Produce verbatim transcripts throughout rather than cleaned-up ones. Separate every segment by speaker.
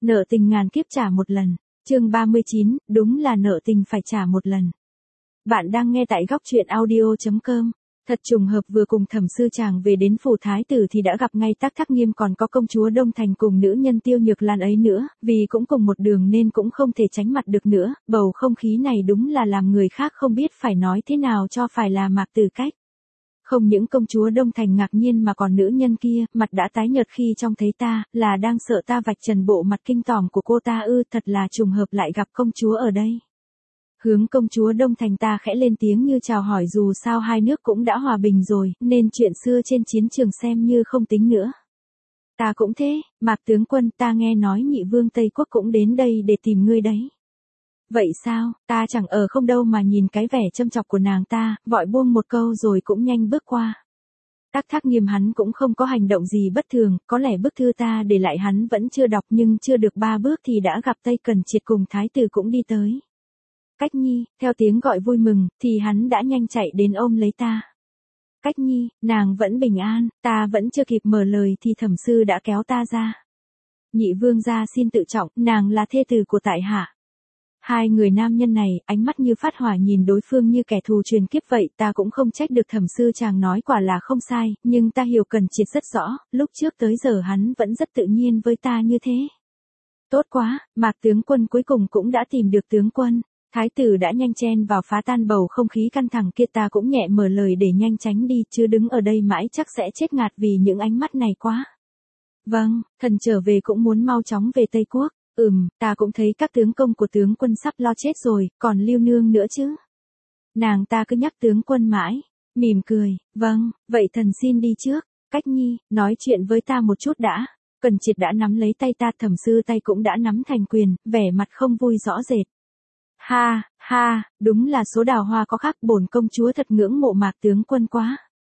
Speaker 1: Nợ tình ngàn kiếp trả một lần. Chương ba mươi chín, đúng là nợ tình phải trả một lần. Bạn đang nghe tại góc truyện audio chấm com. Thật trùng hợp vừa cùng Thẩm sư chàng về đến phủ thái tử thì đã gặp ngay Tắc Thác Nghiêm còn có công chúa Đông Thành cùng nữ nhân Tiêu Nhược Lan ấy nữa, vì cũng cùng một đường nên cũng không thể tránh mặt được nữa, bầu không khí này đúng là làm người khác không biết phải nói thế nào cho phải là Mạc Tử Cách. Không những công chúa Đông Thành ngạc nhiên mà còn nữ nhân kia, mặt đã tái nhợt khi trông thấy ta, là đang sợ ta vạch trần bộ mặt kinh tởm của cô ta ư, thật là trùng hợp lại gặp công chúa ở đây. Hướng công chúa Đông Thành ta khẽ lên tiếng như chào hỏi, dù sao hai nước cũng đã hòa bình rồi, nên chuyện xưa trên chiến trường xem như không tính nữa. Ta cũng thế, Mạc tướng quân, ta nghe nói nhị vương Tây Quốc cũng đến đây để tìm ngươi đấy. Vậy sao, ta chẳng ở không đâu mà nhìn cái vẻ châm chọc của nàng ta, vội buông một câu rồi cũng nhanh bước qua. Tắc Thác Nghiêm hắn cũng không có hành động gì bất thường, có lẽ bức thư ta để lại hắn vẫn chưa đọc, nhưng chưa được ba bước thì đã gặp Tây Cẩn Triệt cùng thái tử cũng đi tới. Cách Nhi, theo tiếng gọi vui mừng, thì hắn đã nhanh chạy đến ôm lấy ta. Cách Nhi, nàng vẫn bình an, ta vẫn chưa kịp mở lời thì Thẩm sư đã kéo ta ra. Nhị vương gia xin tự trọng, nàng là thê tử của tại hạ. Hai người nam nhân này, ánh mắt như phát hỏa nhìn đối phương như kẻ thù truyền kiếp vậy, ta cũng không trách được Thẩm sư chàng nói quả là không sai, nhưng ta hiểu Cẩn Triệt rất rõ, lúc trước tới giờ hắn vẫn rất tự nhiên với ta như thế. Tốt quá, Mạc tướng quân cuối cùng cũng đã tìm được tướng quân. Thái tử đã nhanh chen vào phá tan bầu không khí căng thẳng kia, ta cũng nhẹ mở lời để nhanh tránh đi, chứ đứng ở đây mãi chắc sẽ chết ngạt vì những ánh mắt này quá. Vâng, thần trở về cũng muốn mau chóng về Tây Quốc. Ừm, ta cũng thấy các tướng công của tướng quân sắp lo chết rồi, còn Lưu Nương nữa chứ. Nàng ta cứ nhắc tướng quân mãi, mỉm cười, vâng, vậy thần xin đi trước. Cách Nhi, nói chuyện với ta một chút đã. Cẩn Triệt đã nắm lấy tay ta, Thẩm sư tay cũng đã nắm thành quyền, vẻ mặt không vui rõ rệt. Ha, ha, đúng là số đào hoa có khác, bổn công chúa thật ngưỡng mộ Mạc tướng quân quá.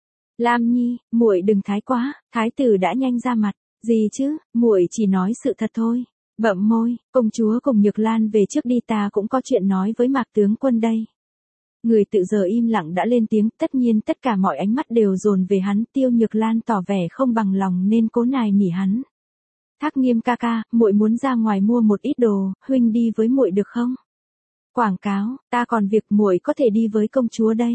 Speaker 1: Lam Nhi, muội đừng thái quá, thái tử đã nhanh ra mặt, gì chứ, muội chỉ nói sự thật thôi. Bậm môi, công chúa cùng Nhược Lan về trước đi, ta cũng có chuyện nói với Mạc tướng quân đây. Người tự giờ im lặng đã lên tiếng, tất nhiên tất cả mọi ánh mắt đều dồn về hắn, Tiêu Nhược Lan tỏ vẻ không bằng lòng nên cố nài nỉ hắn. Thác Nghiêm ca ca, muội muốn ra ngoài mua một ít đồ, huynh đi với muội được không? Quảng cáo, ta còn việc, muội có thể đi với công chúa đây.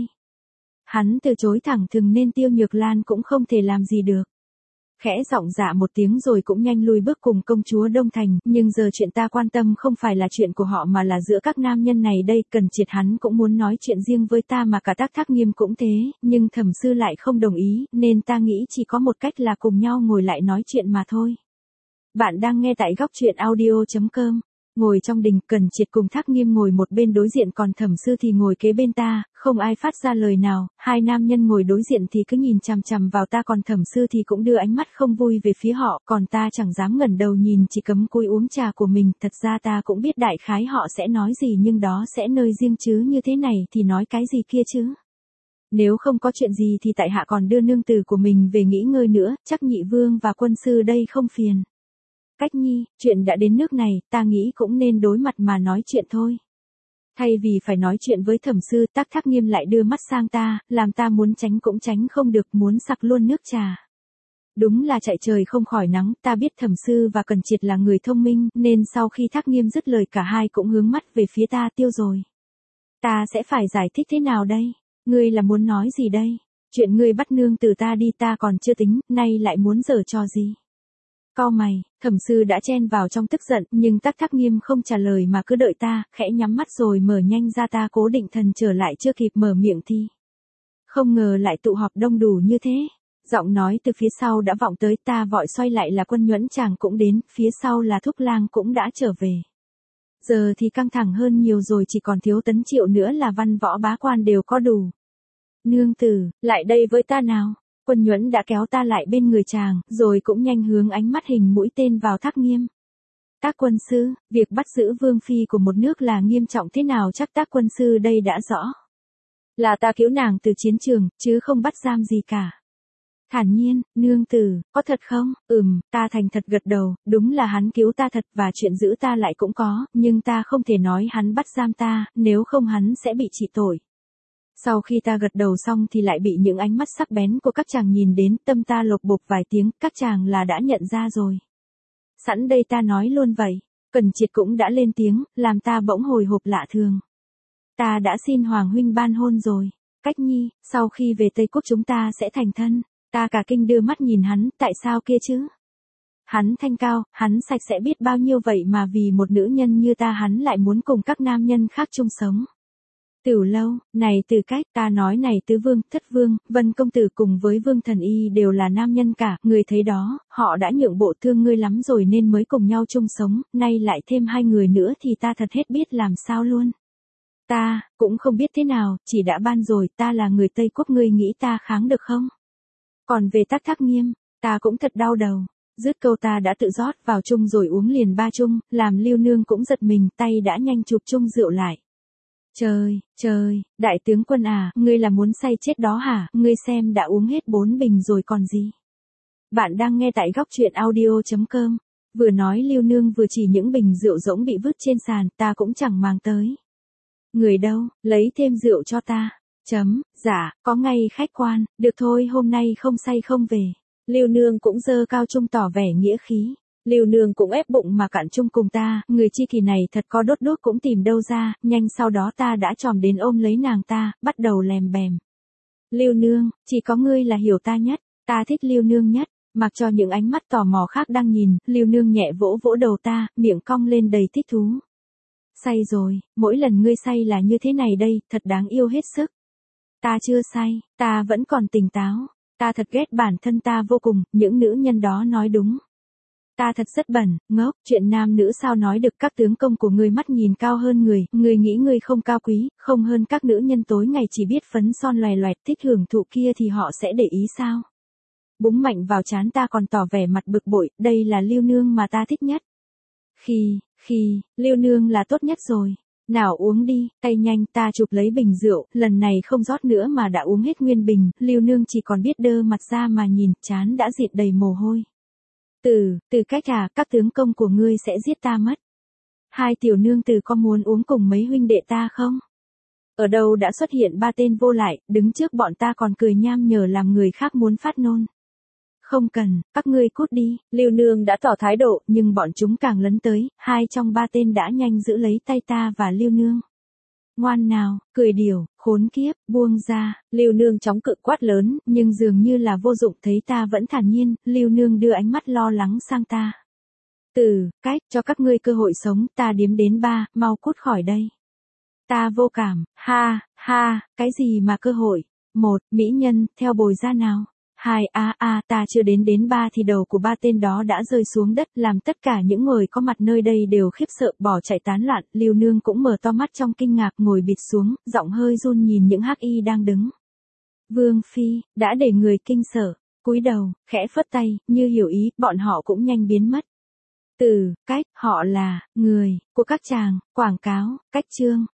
Speaker 1: Hắn từ chối thẳng thừng nên Tiêu Nhược Lan cũng không thể làm gì được. Khẽ giọng dạ một tiếng rồi cũng nhanh lui bước cùng công chúa Đông Thành, nhưng giờ chuyện ta quan tâm không phải là chuyện của họ mà là giữa các nam nhân này đây, Cẩn Triệt hắn cũng muốn nói chuyện riêng với ta mà cả Tắc Thác Nghiêm cũng thế, nhưng Thẩm sư lại không đồng ý, nên ta nghĩ chỉ có một cách là cùng nhau ngồi lại nói chuyện mà thôi. Bạn đang nghe tại góc truyện audio chấm com. Ngồi trong đình, Cẩn Triệt cùng Thác Nghiêm ngồi một bên đối diện, còn Thẩm sư thì ngồi kế bên ta, không ai phát ra lời nào, hai nam nhân ngồi đối diện thì cứ nhìn chằm chằm vào ta, còn Thẩm sư thì cũng đưa ánh mắt không vui về phía họ, còn ta chẳng dám ngẩng đầu nhìn, chỉ cấm cúi uống trà của mình. Thật ra ta cũng biết đại khái họ sẽ nói gì, nhưng đó sẽ nơi riêng chứ như thế này thì nói cái gì kia chứ. Nếu không có chuyện gì thì tại hạ còn đưa nương tử của mình về nghỉ ngơi nữa, chắc nhị vương và quân sư đây không phiền. Cách Nhi, chuyện đã đến nước này, ta nghĩ cũng nên đối mặt mà nói chuyện thôi. Thay vì phải nói chuyện với Thẩm sư, Tắc Thác Nghiêm lại đưa mắt sang ta, làm ta muốn tránh cũng tránh không được, muốn sặc luôn nước trà. Đúng là chạy trời không khỏi nắng, ta biết Thẩm sư và Cẩn Triệt là người thông minh, nên sau khi Thác Nghiêm dứt lời cả hai cũng hướng mắt về phía ta. Tiêu rồi. Ta sẽ phải giải thích thế nào đây? Ngươi là muốn nói gì đây? Chuyện ngươi bắt nương từ ta đi ta còn chưa tính, nay lại muốn giở trò gì? Cau mày, Thẩm sư đã chen vào trong tức giận, nhưng Tắc Thác Nghiêm không trả lời mà cứ đợi ta, khẽ nhắm mắt rồi mở nhanh ra, ta cố định thần trở lại chưa kịp mở miệng thì. Không ngờ lại tụ họp đông đủ như thế. Giọng nói từ phía sau đã vọng tới, ta vội xoay lại là Quân Nhuẫn chàng cũng đến, phía sau là Thúc Lang cũng đã trở về. Giờ thì căng thẳng hơn nhiều rồi, chỉ còn thiếu Tấn Triệu nữa là văn võ bá quan đều có đủ. Nương tử, lại đây với ta nào. Quân Nhuẫn đã kéo ta lại bên người chàng, rồi cũng nhanh hướng ánh mắt hình mũi tên vào Thác Nghiêm. Tác quân sư, việc bắt giữ vương phi của một nước là nghiêm trọng thế nào chắc Tác quân sư đây đã rõ. Là ta cứu nàng từ chiến trường, chứ không bắt giam gì cả. Thản nhiên, nương tử, có thật không? Ừm, ta thành thật gật đầu, đúng là hắn cứu ta thật và chuyện giữ ta lại cũng có, nhưng ta không thể nói hắn bắt giam ta, nếu không hắn sẽ bị trị tội. Sau khi ta gật đầu xong thì lại bị những ánh mắt sắc bén của các chàng nhìn đến, tâm ta lột bột vài tiếng, các chàng là đã nhận ra rồi. Sẵn đây ta nói luôn vậy. Cần Triệt cũng đã lên tiếng, làm ta bỗng hồi hộp lạ thường. Ta đã xin Hoàng huynh ban hôn rồi. Cách Nhi, sau khi về Tây Quốc chúng ta sẽ thành thân. Ta cả kinh đưa mắt nhìn hắn, tại sao kia chứ? Hắn thanh cao, hắn sạch sẽ biết bao nhiêu vậy mà vì một nữ nhân như ta hắn lại muốn cùng các nam nhân khác chung sống. Từ lâu, này Từ Cách, ta nói này Tứ Vương, Thất Vương, Vân Công Tử cùng với Vương Thần Y đều là nam nhân cả, người thấy đó, họ đã nhượng bộ thương ngươi lắm rồi nên mới cùng nhau chung sống, nay lại thêm hai người nữa thì ta thật hết biết làm sao luôn. Ta, cũng không biết thế nào, chỉ đã ban rồi, ta là người Tây Quốc ngươi nghĩ ta kháng được không? Còn về Tắc Thác Nghiêm, ta cũng thật đau đầu. Dứt câu ta đã tự rót vào chung rồi uống liền ba chung, làm Lưu Nương cũng giật mình, tay đã nhanh chụp chung rượu lại. Trời, trời, đại tướng quân à, ngươi là muốn say chết đó hả, ngươi xem đã uống hết bốn bình rồi còn gì. Bạn đang nghe tại góc truyện audio chấm com, vừa nói Lưu Nương vừa chỉ những bình rượu rỗng bị vứt trên sàn, ta cũng chẳng màng tới. Người đâu, lấy thêm rượu cho ta. Chấm, dạ, có ngay khách quan, được thôi hôm nay không say không về. Lưu Nương cũng dơ cao chung tỏ vẻ nghĩa khí. Lưu Nương cũng ép bụng mà cạn chung cùng ta, người chi kỳ này thật có đốt đốt cũng tìm đâu ra, nhanh sau đó ta đã tròm đến ôm lấy nàng ta, bắt đầu lèm bèm. Lưu Nương, chỉ có ngươi là hiểu ta nhất, ta thích Lưu Nương nhất, mặc cho những ánh mắt tò mò khác đang nhìn, Lưu Nương nhẹ vỗ vỗ đầu ta, miệng cong lên đầy thích thú. Say rồi, mỗi lần ngươi say là như thế này đây, thật đáng yêu hết sức. Ta chưa say, ta vẫn còn tỉnh táo. Ta thật ghét bản thân ta vô cùng, những nữ nhân đó nói đúng. Ta thật rất bẩn, ngốc, chuyện nam nữ sao nói được các tướng công của ngươi mắt nhìn cao hơn người, ngươi nghĩ ngươi không cao quý, không hơn các nữ nhân tối ngày chỉ biết phấn son loè loẹt thích hưởng thụ kia thì họ sẽ để ý sao? Búng mạnh vào trán ta còn tỏ vẻ mặt bực bội, đây là Lưu Nương mà ta thích nhất. Khi, khi, Lưu Nương là tốt nhất rồi. Nào uống đi, tay nhanh ta chụp lấy bình rượu, lần này không rót nữa mà đã uống hết nguyên bình, Lưu Nương chỉ còn biết đơ mặt ra mà nhìn, trán đã dịt đầy mồ hôi. Từ, Từ Cách à, các tướng công của ngươi sẽ giết ta mất. Hai tiểu nương từ có muốn uống cùng mấy huynh đệ ta không? Ở đâu đã xuất hiện ba tên vô lại, đứng trước bọn ta còn cười nham nhở làm người khác muốn phát nôn. Không cần, các ngươi cút đi, Lưu Nương đã tỏ thái độ, nhưng bọn chúng càng lấn tới, hai trong ba tên đã nhanh giữ lấy tay ta và Lưu Nương. Ngoan nào, cười điểu, khốn kiếp, buông ra, Lưu Nương chóng cự quát lớn, nhưng dường như là vô dụng thấy ta vẫn thản nhiên, Lưu Nương đưa ánh mắt lo lắng sang ta. Từ Cách, cho các ngươi cơ hội sống, ta đếm đến ba, mau cút khỏi đây. Ta vô cảm, ha, ha, cái gì mà cơ hội? Một, mỹ nhân, theo bồi ra nào. Hai, a a, ta chưa đến đến ba thì đầu của ba tên đó đã rơi xuống đất, làm tất cả những người có mặt nơi đây đều khiếp sợ, bỏ chạy tán loạn, Lưu Nương cũng mở to mắt trong kinh ngạc, ngồi bịt xuống, giọng hơi run nhìn những hắc y đang đứng. Vương phi, đã để người kinh sợ, cúi đầu, khẽ phất tay, như hiểu ý, bọn họ cũng nhanh biến mất. Từ Cách, họ là người của các chàng, quảng cáo, Cách Trương,